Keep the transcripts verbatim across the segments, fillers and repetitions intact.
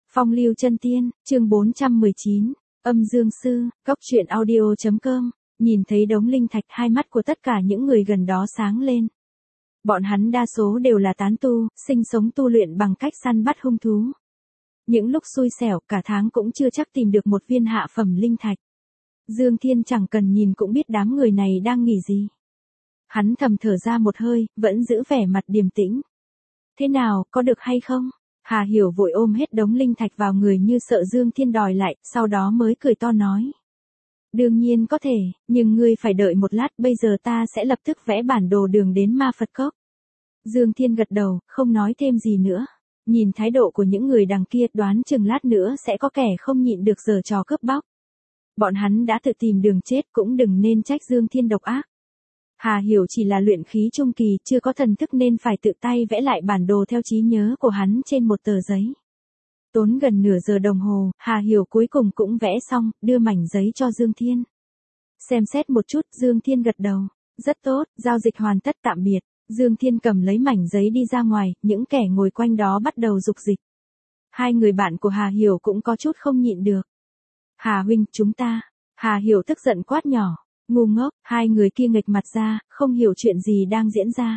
Phong lưu chân tiên, chương bốn trăm mười chín, âm dương sư, cóc truyện audio chấm com, nhìn thấy đống linh thạch hai mắt của tất cả những người gần đó sáng lên. Bọn hắn đa số đều là tán tu, sinh sống tu luyện bằng cách săn bắt hung thú. Những lúc xui xẻo cả tháng cũng chưa chắc tìm được một viên hạ phẩm linh thạch. Dương Thiên chẳng cần nhìn cũng biết đám người này đang nghĩ gì. Hắn thầm thở ra một hơi, vẫn giữ vẻ mặt điềm tĩnh. Thế nào, có được hay không? Hà Hiểu vội ôm hết đống linh thạch vào người như sợ Dương Thiên đòi lại, sau đó mới cười to nói. Đương nhiên có thể, nhưng ngươi phải đợi một lát, bây giờ ta sẽ lập tức vẽ bản đồ đường đến Ma Phật Cốc. Dương Thiên gật đầu, không nói thêm gì nữa. Nhìn thái độ của những người đằng kia, đoán chừng lát nữa sẽ có kẻ không nhịn được giở trò cướp bóc. Bọn hắn đã tự tìm đường chết, cũng đừng nên trách Dương Thiên độc ác. Hà Hiểu chỉ là luyện khí trung kỳ, chưa có thần thức nên phải tự tay vẽ lại bản đồ theo trí nhớ của hắn trên một tờ giấy. Tốn gần nửa giờ đồng hồ, Hà Hiểu cuối cùng cũng vẽ xong, đưa mảnh giấy cho Dương Thiên. Xem xét một chút, Dương Thiên gật đầu. Rất tốt, giao dịch hoàn tất, tạm biệt. Dương Thiên cầm lấy mảnh giấy đi ra ngoài, những kẻ ngồi quanh đó bắt đầu dục dịch. Hai người bạn của Hà Hiểu cũng có chút không nhịn được. Hà huynh, chúng ta. Hà Hiểu tức giận quát nhỏ. Ngu ngốc, hai người kia nghịch mặt ra, không hiểu chuyện gì đang diễn ra.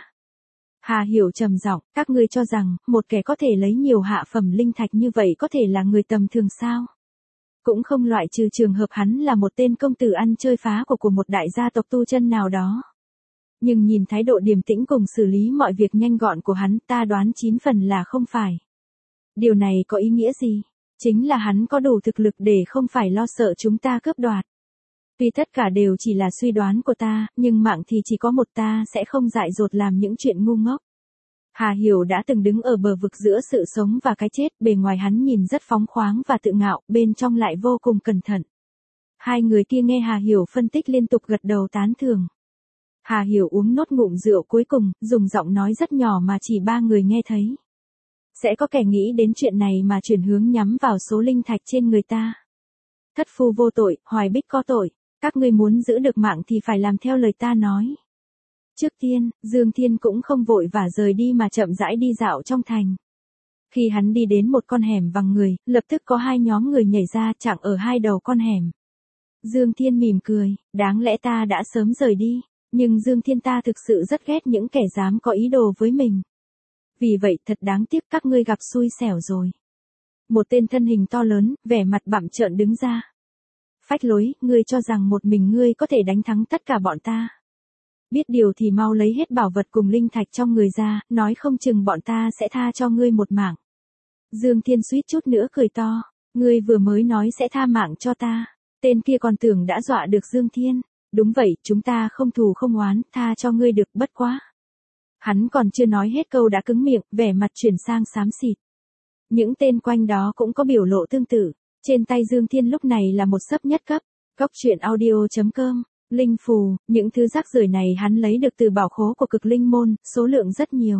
Hà Hiểu trầm giọng, các ngươi cho rằng, một kẻ có thể lấy nhiều hạ phẩm linh thạch như vậy có thể là người tầm thường sao? Cũng không loại trừ trường hợp hắn là một tên công tử ăn chơi phá của của một đại gia tộc tu chân nào đó. Nhưng nhìn thái độ điềm tĩnh cùng xử lý mọi việc nhanh gọn của hắn, ta đoán chín phần là không phải. Điều này có ý nghĩa gì? Chính là hắn có đủ thực lực để không phải lo sợ chúng ta cướp đoạt. Tuy tất cả đều chỉ là suy đoán của ta, nhưng mạng thì chỉ có một, ta sẽ không dại dột làm những chuyện ngu ngốc. Hà Hiểu đã từng đứng ở bờ vực giữa sự sống và cái chết, bề ngoài hắn nhìn rất phóng khoáng và tự ngạo, bên trong lại vô cùng cẩn thận. Hai người kia nghe Hà Hiểu phân tích liên tục gật đầu tán thưởng. Hà Hiểu uống nốt ngụm rượu cuối cùng, dùng giọng nói rất nhỏ mà chỉ ba người nghe thấy. Sẽ có kẻ nghĩ đến chuyện này mà chuyển hướng nhắm vào số linh thạch trên người ta. Thất phu vô tội, Hoài Bích có tội. Các ngươi muốn giữ được mạng thì phải làm theo lời ta nói. Trước tiên, Dương Thiên cũng không vội vã rời đi mà chậm rãi đi dạo trong thành. Khi hắn đi đến một con hẻm vắng người, lập tức có hai nhóm người nhảy ra chặn ở hai đầu con hẻm. Dương Thiên mỉm cười, đáng lẽ ta đã sớm rời đi, nhưng Dương Thiên ta thực sự rất ghét những kẻ dám có ý đồ với mình. Vì vậy thật đáng tiếc các ngươi gặp xui xẻo rồi. Một tên thân hình to lớn, vẻ mặt bặm trợn đứng ra. Phách lối, ngươi cho rằng một mình ngươi có thể đánh thắng tất cả bọn ta. Biết điều thì mau lấy hết bảo vật cùng linh thạch trong người ra, nói không chừng bọn ta sẽ tha cho ngươi một mạng. Dương Thiên suýt chút nữa cười to, ngươi vừa mới nói sẽ tha mạng cho ta. Tên kia còn tưởng đã dọa được Dương Thiên. Đúng vậy, chúng ta không thù không oán, tha cho ngươi được, bất quá. Hắn còn chưa nói hết câu đã cứng miệng, vẻ mặt chuyển sang xám xịt. Những tên quanh đó cũng có biểu lộ tương tự. Trên tay Dương Thiên lúc này là một xấp nhất cấp. Cóc truyện audio chấm com, linh phù, những thứ rác rưởi này hắn lấy được từ bảo khố của Cực Linh môn, số lượng rất nhiều.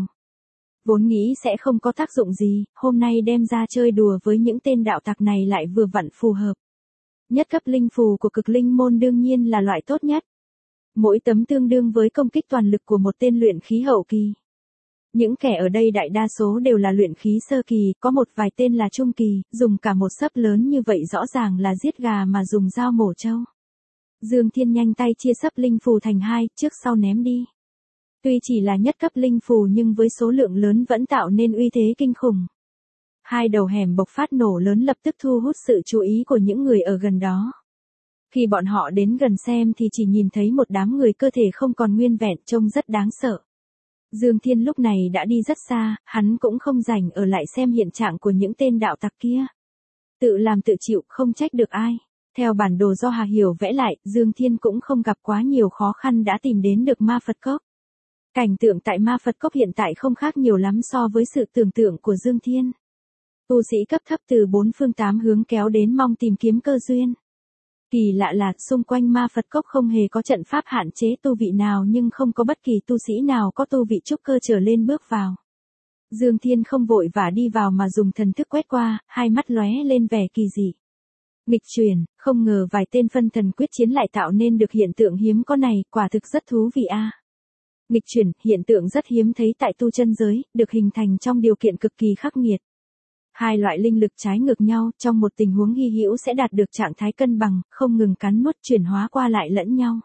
Vốn nghĩ sẽ không có tác dụng gì, hôm nay đem ra chơi đùa với những tên đạo tặc này lại vừa vặn phù hợp. Nhất cấp linh phù của Cực Linh môn đương nhiên là loại tốt nhất. Mỗi tấm tương đương với công kích toàn lực của một tên luyện khí hậu kỳ. Những kẻ ở đây đại đa số đều là luyện khí sơ kỳ, có một vài tên là trung kỳ, dùng cả một xấp lớn như vậy rõ ràng là giết gà mà dùng dao mổ trâu. Dương Thiên nhanh tay chia xấp linh phù thành hai, trước sau ném đi. Tuy chỉ là nhất cấp linh phù nhưng với số lượng lớn vẫn tạo nên uy thế kinh khủng. Hai đầu hẻm bộc phát nổ lớn lập tức thu hút sự chú ý của những người ở gần đó. Khi bọn họ đến gần xem thì chỉ nhìn thấy một đám người cơ thể không còn nguyên vẹn, trông rất đáng sợ. Dương Thiên lúc này đã đi rất xa, hắn cũng không rảnh ở lại xem hiện trạng của những tên đạo tặc kia. Tự làm tự chịu, không trách được ai. Theo bản đồ do Hà Hiểu vẽ lại, Dương Thiên cũng không gặp quá nhiều khó khăn đã tìm đến được Ma Phật Cốc. Cảnh tượng tại Ma Phật Cốc hiện tại không khác nhiều lắm so với sự tưởng tượng của Dương Thiên. Tu sĩ cấp thấp từ bốn phương tám hướng kéo đến mong tìm kiếm cơ duyên. Kỳ lạ là, xung quanh Ma Phật Cốc không hề có trận pháp hạn chế tu vị nào nhưng không có bất kỳ tu sĩ nào có tu vị trúc cơ trở lên bước vào. Dương Thiên không vội vã đi vào mà dùng thần thức quét qua, hai mắt lóe lên vẻ kỳ dị. Nghịch truyền, không ngờ vài tên phân thần quyết chiến lại tạo nên được hiện tượng hiếm có này, quả thực rất thú vị a. Nghịch chuyển, hiện tượng rất hiếm thấy tại tu chân giới, được hình thành trong điều kiện cực kỳ khắc nghiệt. Hai loại linh lực trái ngược nhau trong một tình huống hy hữu sẽ đạt được trạng thái cân bằng, không ngừng cắn nuốt chuyển hóa qua lại lẫn nhau.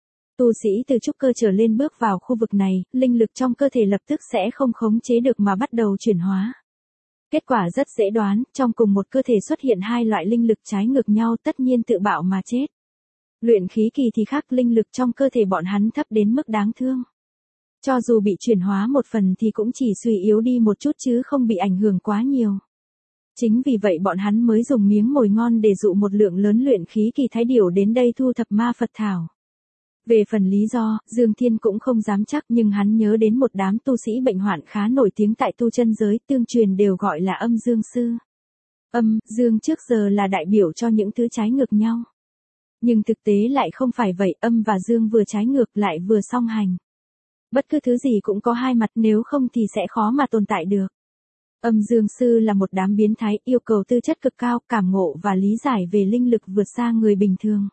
Tu sĩ từ trúc cơ trở lên bước vào khu vực này, linh lực trong cơ thể lập tức sẽ không khống chế được mà bắt đầu chuyển hóa. Kết quả rất dễ đoán, trong cùng một cơ thể xuất hiện hai loại linh lực trái ngược nhau tất nhiên tự bạo mà chết. Luyện khí kỳ thì khác, linh lực trong cơ thể bọn hắn thấp đến mức đáng thương. Cho dù bị chuyển hóa một phần thì cũng chỉ suy yếu đi một chút chứ không bị ảnh hưởng quá nhiều. Chính vì vậy bọn hắn mới dùng miếng mồi ngon để dụ một lượng lớn luyện khí kỳ thái điểu đến đây thu thập ma Phật thảo. Về phần lý do, Dương Thiên cũng không dám chắc nhưng hắn nhớ đến một đám tu sĩ bệnh hoạn khá nổi tiếng tại tu chân giới tương truyền đều gọi là âm dương sư. Âm, dương trước giờ là đại biểu cho những thứ trái ngược nhau. Nhưng thực tế lại không phải vậy, âm và dương vừa trái ngược lại vừa song hành. Bất cứ thứ gì cũng có hai mặt, nếu không thì sẽ khó mà tồn tại được. Âm dương sư là một đám biến thái yêu cầu tư chất cực cao, cảm ngộ và lý giải về linh lực vượt xa người bình thường.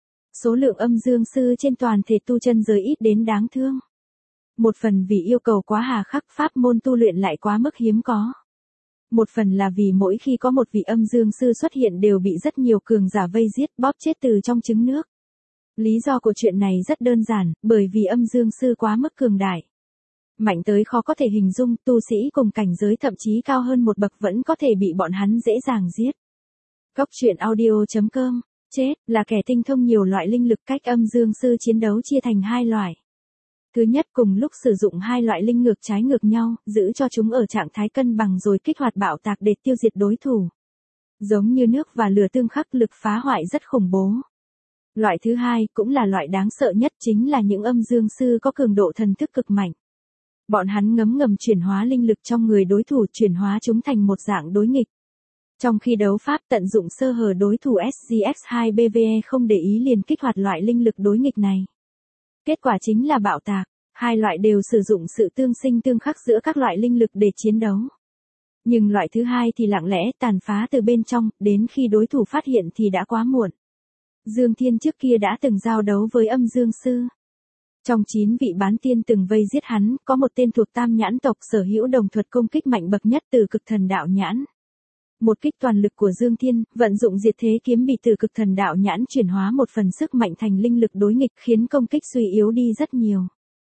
Số lượng âm dương sư trên toàn thể tu chân giới ít đến đáng thương. Một phần vì yêu cầu quá hà khắc, pháp môn tu luyện lại quá mức hiếm có. Một phần là vì mỗi khi có một vị âm dương sư xuất hiện đều bị rất nhiều cường giả vây giết, bóp chết từ trong trứng nước. Lý do của chuyện này rất đơn giản, bởi vì âm dương sư quá mức cường đại. Mạnh tới khó có thể hình dung, tu sĩ cùng cảnh giới thậm chí cao hơn một bậc vẫn có thể bị bọn hắn dễ dàng giết. Cốc truyện audio chấm com. Chết, là kẻ tinh thông nhiều loại linh lực. Cách âm dương sư chiến đấu chia thành hai loại. Thứ nhất, cùng lúc sử dụng hai loại linh ngược trái ngược nhau, giữ cho chúng ở trạng thái cân bằng rồi kích hoạt bạo tạc để tiêu diệt đối thủ. Giống như nước và lửa tương khắc, lực phá hoại rất khủng bố. Loại thứ hai, cũng là loại đáng sợ nhất, chính là những âm dương sư có cường độ thần thức cực mạnh. Bọn hắn ngấm ngầm chuyển hóa linh lực trong người đối thủ, chuyển hóa chúng thành một dạng đối nghịch. Trong khi đấu pháp tận dụng sơ hở đối thủ S G X hai B V E không để ý liền kích hoạt loại linh lực đối nghịch này. Kết quả chính là bạo tạc, hai loại đều sử dụng sự tương sinh tương khắc giữa các loại linh lực để chiến đấu. Nhưng loại thứ hai thì lặng lẽ tàn phá từ bên trong, đến khi đối thủ phát hiện thì đã quá muộn. Dương Thiên trước kia đã từng giao đấu với âm dương sư. Trong chín vị bán tiên từng vây giết hắn, có một tên thuộc tam nhãn tộc sở hữu đồng thuật công kích mạnh bậc nhất từ cực thần đạo nhãn. Một kích toàn lực của Dương Thiên, vận dụng diệt thế kiếm bị từ cực thần đạo nhãn chuyển hóa một phần sức mạnh thành linh lực đối nghịch khiến công kích suy yếu đi rất nhiều.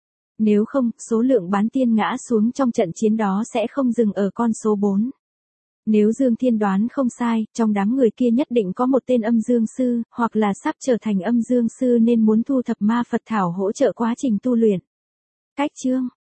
Nếu không, số lượng bán tiên ngã xuống trong trận chiến đó sẽ không dừng ở con số bốn. Nếu Dương Thiên đoán không sai, trong đám người kia nhất định có một tên âm dương sư, hoặc là sắp trở thành âm dương sư nên muốn thu thập ma Phật thảo hỗ trợ quá trình tu luyện. Cách chương